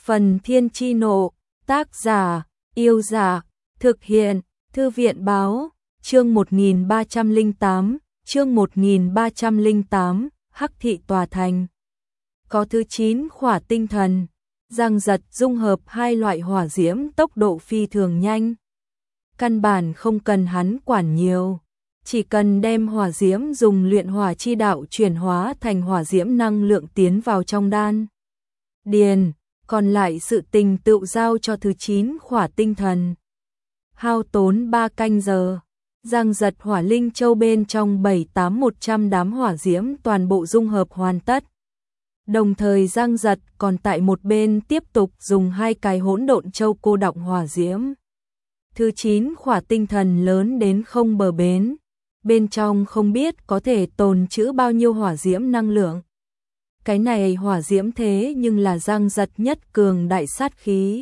Phần Thiên Chi Nộ, tác giả, Yêu Giả, thực hiện, Thư viện Báo, chương 1308, Hắc Thị Tòa Thành. Có thứ 9 khỏa tinh thần, Giang Giật dung hợp hai loại hỏa diễm tốc độ phi thường nhanh. Căn bản không cần hắn quản nhiều, chỉ cần đem hỏa diễm dùng luyện hỏa chi đạo chuyển hóa thành hỏa diễm năng lượng tiến vào trong đan điền, còn lại sự tình tự giao cho thứ 9 khỏa tinh thần. Hao tốn 3 canh giờ, Giang Giật hỏa linh châu bên trong 7-8-100 đám hỏa diễm toàn bộ dung hợp hoàn tất. Đồng thời Giang Giật còn tại một bên tiếp tục dùng 2 cái hỗn độn châu cô đọng hỏa diễm. Thứ 9 khỏa tinh thần lớn đến không bờ bến, bên trong không biết có thể tồn trữ bao nhiêu hỏa diễm năng lượng. Cái này hỏa diễm thế nhưng là Giang Giật nhất cường đại sát khí.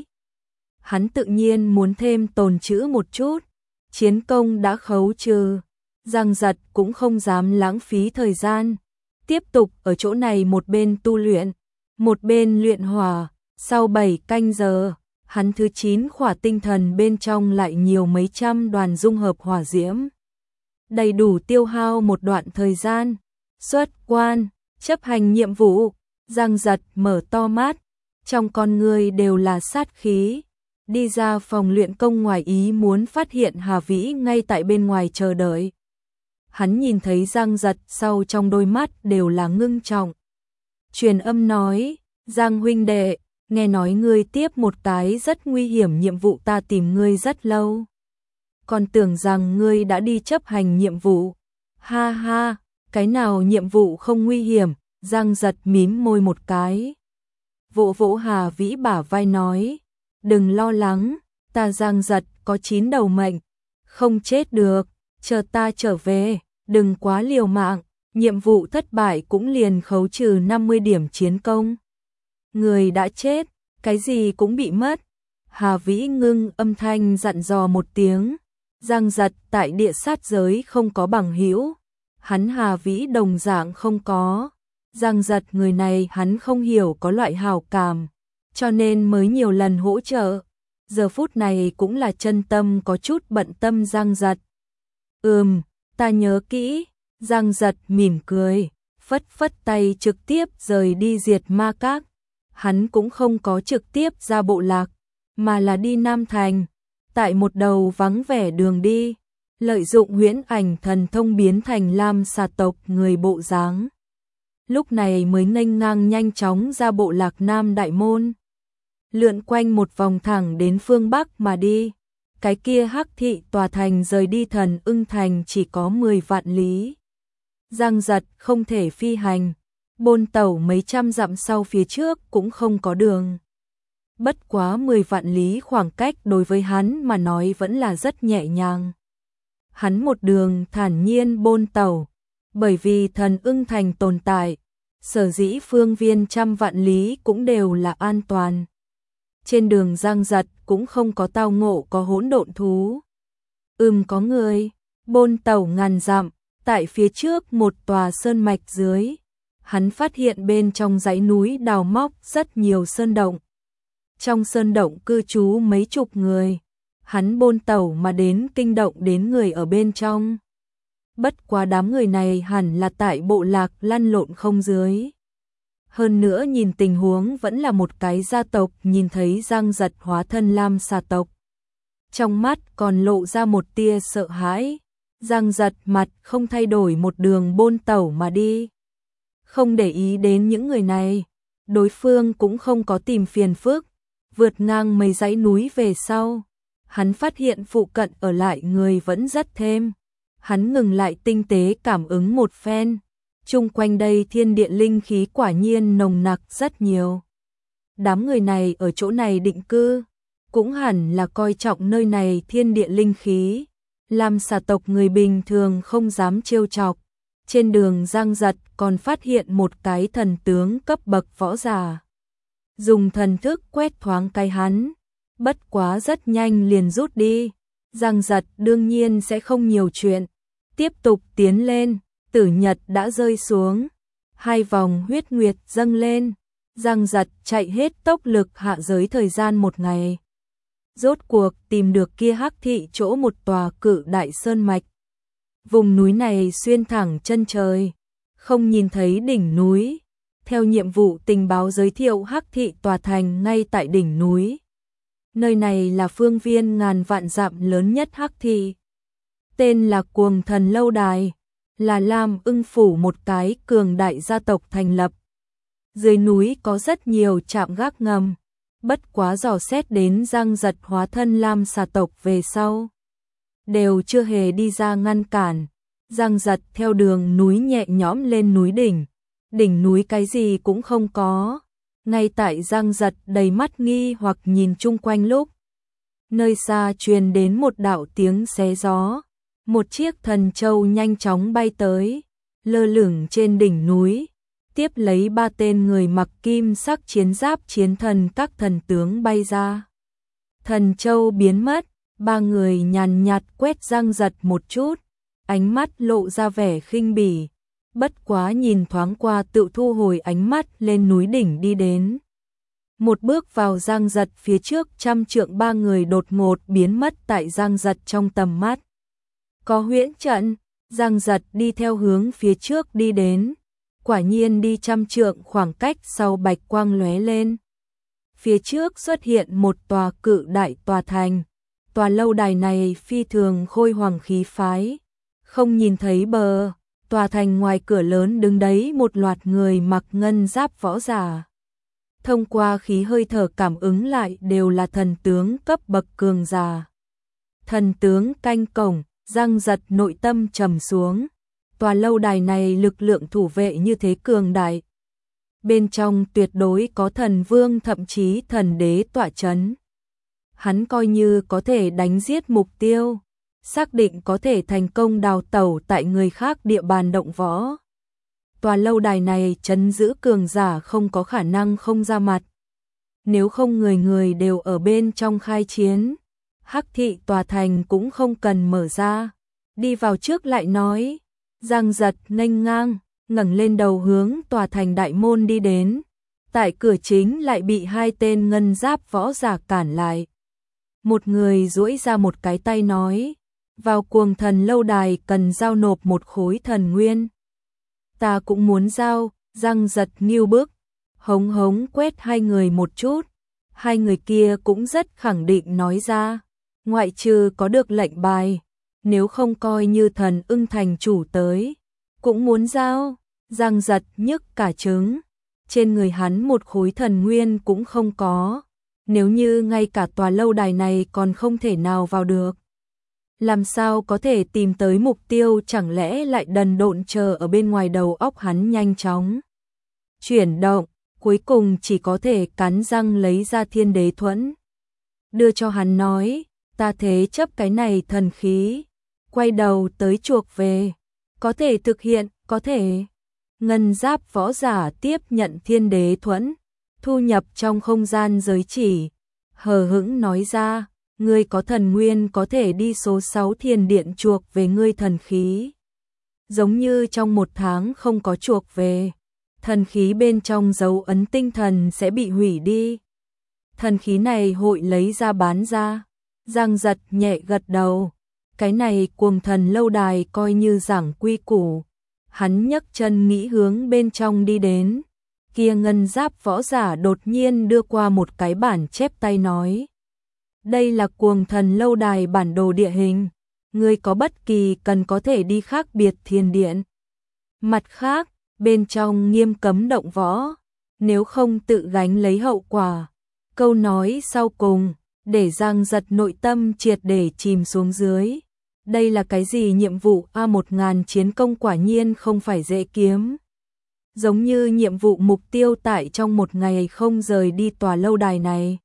Hắn tự nhiên muốn thêm tồn trữ một chút, chiến công đã khấu trừ, Giang Giật cũng không dám lãng phí thời gian, tiếp tục ở chỗ này một bên tu luyện, một bên luyện hỏa. Sau 7 canh giờ, hắn thứ 9 khỏa tinh thần bên trong lại nhiều mấy trăm đoàn dung hợp hỏa diễm. Đầy đủ tiêu hao một đoạn thời gian. Xuất quan, chấp hành nhiệm vụ, Giang Giật mở to mắt, trong con người đều là sát khí. Đi ra phòng luyện công ngoài ý muốn phát hiện Hà Vĩ ngay tại bên ngoài chờ đợi. Hắn nhìn thấy Giang Giật sau trong đôi mắt đều là ngưng trọng. Truyền âm nói, Giang huynh đệ, nghe nói ngươi tiếp một cái rất nguy hiểm nhiệm vụ, ta tìm ngươi rất lâu. Còn tưởng rằng ngươi đã đi chấp hành nhiệm vụ. Ha ha, cái nào nhiệm vụ không nguy hiểm, Giang Giật mím môi một cái. Vỗ vỗ Hà Vĩ bả vai nói, đừng lo lắng, ta Giang Giật có 9 đầu mệnh, không chết được, chờ ta trở về, đừng quá liều mạng, nhiệm vụ thất bại cũng liền khấu trừ 50 điểm chiến công. Người đã chết, cái gì cũng bị mất. Hà Vĩ ngưng âm thanh dặn dò một tiếng. Giang Giật tại địa sát giới không có bằng hữu, hắn Hà Vĩ đồng dạng không có. Giang Giật người này hắn không hiểu có loại hảo cảm, cho nên mới nhiều lần hỗ trợ. Giờ phút này cũng là chân tâm có chút bận tâm Giang Giật. Ta nhớ kỹ. Giang Giật mỉm cười, phất phất tay trực tiếp rời đi Diệt Ma Các. Hắn cũng không có trực tiếp ra bộ lạc, mà là đi Nam Thành. Tại một đầu vắng vẻ đường đi, lợi dụng huyễn ảnh thần thông biến thành Lam xà tộc người bộ dáng. Lúc này mới nghênh ngang nhanh chóng ra bộ lạc Nam Đại Môn. Lượn quanh một vòng thẳng đến phương Bắc mà đi. Cái kia Hắc Thị Tòa Thành rời đi Thần Ưng Thành chỉ có 10 vạn lý. Giang Giật không thể phi hành, bôn tẩu mấy trăm dặm sau phía trước cũng không có đường. Bất quá 10 vạn lý khoảng cách đối với hắn mà nói vẫn là rất nhẹ nhàng. Hắn một đường thản nhiên bôn tẩu, bởi vì Thần Ưng Thành tồn tại, sở dĩ phương viên trăm vạn lý cũng đều là an toàn. Trên đường Giang Giật cũng không có tao ngộ có hỗn độn thú. Có người, bôn tẩu ngàn dặm, tại phía trước một tòa sơn mạch dưới, hắn phát hiện bên trong dãy núi đào móc rất nhiều sơn động. Trong sơn động cư trú mấy chục người, hắn bôn tẩu mà đến kinh động đến người ở bên trong. Bất quá đám người này hẳn là tại bộ lạc lăn lộn không dưới. Hơn nữa nhìn tình huống vẫn là một cái gia tộc, nhìn thấy Giang Giật hóa thân Lam xà tộc. Trong mắt còn lộ ra một tia sợ hãi. Giang Giật mặt không thay đổi một đường bôn tẩu mà đi. Không để ý đến những người này, đối phương cũng không có tìm phiền phức. Vượt ngang mấy dãy núi về sau, hắn phát hiện phụ cận ở lại người vẫn rất thêm. Hắn ngừng lại tinh tế cảm ứng một phen. Chung quanh đây thiên địa linh khí quả nhiên nồng nặc rất nhiều. Đám người này ở chỗ này định cư, cũng hẳn là coi trọng nơi này thiên địa linh khí. Lam xà tộc người bình thường không dám trêu chọc. Trên đường Giang Giật còn phát hiện một cái thần tướng cấp bậc võ giả. Dùng thần thức quét thoáng cái hắn, bất quá rất nhanh liền rút đi. Giang Giật đương nhiên sẽ không nhiều chuyện, tiếp tục tiến lên. Tử nhật đã rơi xuống, 2 vòng huyết nguyệt dâng lên, Giang Giật chạy hết tốc lực hạ giới thời gian một ngày. Rốt cuộc tìm được kia Hắc thị chỗ một tòa cự đại sơn mạch. Vùng núi này xuyên thẳng chân trời, không nhìn thấy đỉnh núi. Theo nhiệm vụ tình báo giới thiệu Hắc thị tòa thành ngay tại đỉnh núi. Nơi này là phương viên ngàn vạn dặm lớn nhất Hắc thị. Tên là Cuồng Thần Lâu Đài, là Lam Ưng Phủ một cái cường đại gia tộc thành lập. Dưới núi có rất nhiều trạm gác ngầm, bất quá dò xét đến Giang Giật hóa thân Lam xà tộc về sau. Đều chưa hề đi ra ngăn cản, Giang Giật theo đường núi nhẹ nhõm lên núi đỉnh. Đỉnh núi cái gì cũng không có, ngay tại Giang Giật đầy mắt nghi hoặc nhìn chung quanh lúc. Nơi xa truyền đến một đạo tiếng xé gió, một chiếc thần châu nhanh chóng bay tới, lơ lửng trên đỉnh núi, tiếp lấy 3 tên người mặc kim sắc chiến giáp chiến thần các thần tướng bay ra. Thần châu biến mất, 3 người nhàn nhạt quét Giang Giật một chút, ánh mắt lộ ra vẻ khinh bỉ. Bất quá nhìn thoáng qua tự thu hồi ánh mắt lên núi đỉnh đi đến. Một bước vào Giang Giật phía trước 100 trượng 3 người đột ngột biến mất tại Giang Giật trong tầm mắt. Có huyễn trận, Giang Giật đi theo hướng phía trước đi đến. Quả nhiên đi 100 trượng khoảng cách sau bạch quang lóe lên. Phía trước xuất hiện một tòa cự đại tòa thành. Tòa lâu đài này phi thường khôi hoàng khí phái. Không nhìn thấy bờ. Tòa thành ngoài cửa lớn đứng đấy một loạt người mặc ngân giáp võ giả. Thông qua khí hơi thở cảm ứng lại đều là thần tướng cấp bậc cường giả. Thần tướng canh cổng, Giang Giật nội tâm trầm xuống. Tòa lâu đài này lực lượng thủ vệ như thế cường đại. Bên trong tuyệt đối có thần vương thậm chí thần đế tọa chấn. Hắn coi như có thể đánh giết mục tiêu. Xác định có thể thành công đào tẩu tại người khác địa bàn động võ. Tòa lâu đài này trấn giữ cường giả không có khả năng không ra mặt. Nếu không người người đều ở bên trong khai chiến, Hắc thị tòa thành cũng không cần mở ra. Đi vào trước lại nói, Giang Giật nghênh ngang, ngẩng lên đầu hướng tòa thành đại môn đi đến. Tại cửa chính lại bị 2 tên ngân giáp võ giả cản lại. Một người duỗi ra một cái tay nói, vào Cuồng Thần Lâu Đài cần giao nộp một khối thần nguyên. Ta cũng muốn giao, Giang Giật nghiêu bức, hống hống quét 2 người một chút. 2 người kia cũng rất khẳng định nói ra, ngoại trừ có được lệnh bài, nếu không coi như thần ưng thành chủ tới, cũng muốn giao. Giang Giật nhức cả trứng, trên người hắn một khối thần nguyên cũng không có, nếu như ngay cả tòa lâu đài này còn không thể nào vào được. Làm sao có thể tìm tới mục tiêu, chẳng lẽ lại đần độn chờ ở bên ngoài đầu óc hắn nhanh chóng chuyển động, cuối cùng chỉ có thể cắn răng lấy ra Thiên Đế Thuẫn. Đưa cho hắn nói, ta thế chấp cái này thần khí, quay đầu tới chuộc về, có thể thực hiện, có thể. Ngân giáp võ giả tiếp nhận Thiên Đế Thuẫn, thu nhập trong không gian giới chỉ, hờ hững nói ra, ngươi có thần nguyên có thể đi số 6 thiền điện chuộc về ngươi thần khí. Giống như trong 1 tháng không có chuộc về, thần khí bên trong dấu ấn tinh thần sẽ bị hủy đi. Thần khí này hội lấy ra bán ra. Giang Giật nhẹ gật đầu, cái này Cuồng Thần Lâu Đài coi như giảng quy củ. Hắn nhấc chân nghĩ hướng bên trong đi đến. Kia ngân giáp võ giả đột nhiên đưa qua một cái bản chép tay nói, đây là Cuồng Thần Lâu Đài bản đồ địa hình, ngươi có bất kỳ cần có thể đi khác biệt thiền điện. Mặt khác, bên trong nghiêm cấm động võ, nếu không tự gánh lấy hậu quả. Câu nói sau cùng, để Giang Giật nội tâm triệt để chìm xuống dưới. Đây là cái gì nhiệm vụ A1000 chiến công quả nhiên không phải dễ kiếm. Giống như nhiệm vụ mục tiêu tại trong 1 ngày không rời đi tòa lâu đài này.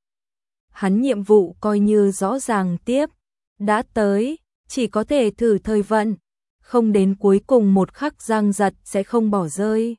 Hắn nhiệm vụ coi như rõ ràng tiếp, đã tới, chỉ có thể thử thời vận, không đến cuối cùng một khắc Giang Giật sẽ không bỏ rơi.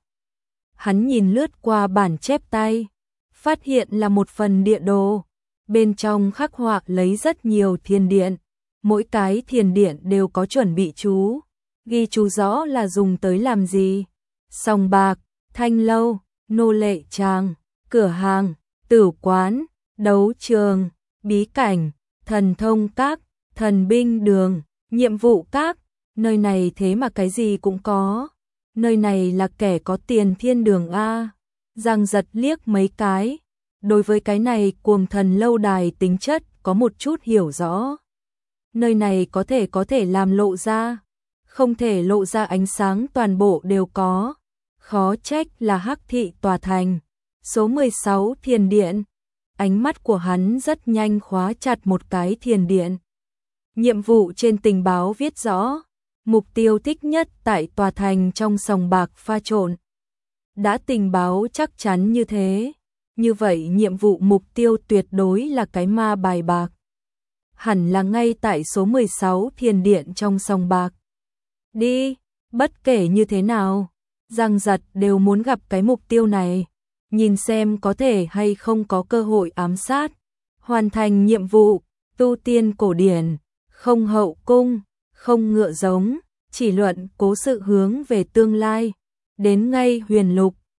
Hắn nhìn lướt qua bản chép tay, phát hiện là một phần địa đồ, bên trong khắc họa lấy rất nhiều thiền điện, mỗi cái thiền điện đều có chuẩn bị chú, ghi chú rõ là dùng tới làm gì. Sòng bạc, thanh lâu, nô lệ tràng, cửa hàng, tử quán, đấu trường, bí cảnh, thần thông các, thần binh đường, nhiệm vụ các, nơi này thế mà cái gì cũng có. Nơi này là kẻ có tiền thiên đường a. Giang Giật liếc mấy cái, đối với cái này Cuồng Thần lâu đài tính chất có một chút hiểu rõ. Nơi này có thể làm lộ ra, không thể lộ ra ánh sáng toàn bộ đều có. Khó trách là Hắc thị tòa thành. Số 16 thiền điện. Ánh mắt của hắn rất nhanh khóa chặt một cái thiền điện. Nhiệm vụ trên tình báo viết rõ, mục tiêu thích nhất tại tòa thành trong sòng bạc pha trộn. Đã tình báo chắc chắn như thế, như vậy nhiệm vụ mục tiêu tuyệt đối là cái ma bài bạc. Hẳn là ngay tại số 16 thiền điện trong sòng bạc. Đi, bất kể như thế nào, Giang Giật đều muốn gặp cái mục tiêu này, nhìn xem có thể hay không có cơ hội ám sát, hoàn thành nhiệm vụ, tu tiên cổ điển, không hậu cung, không ngựa giống, chỉ luận cố sự hướng về tương lai, đến ngay huyền lục,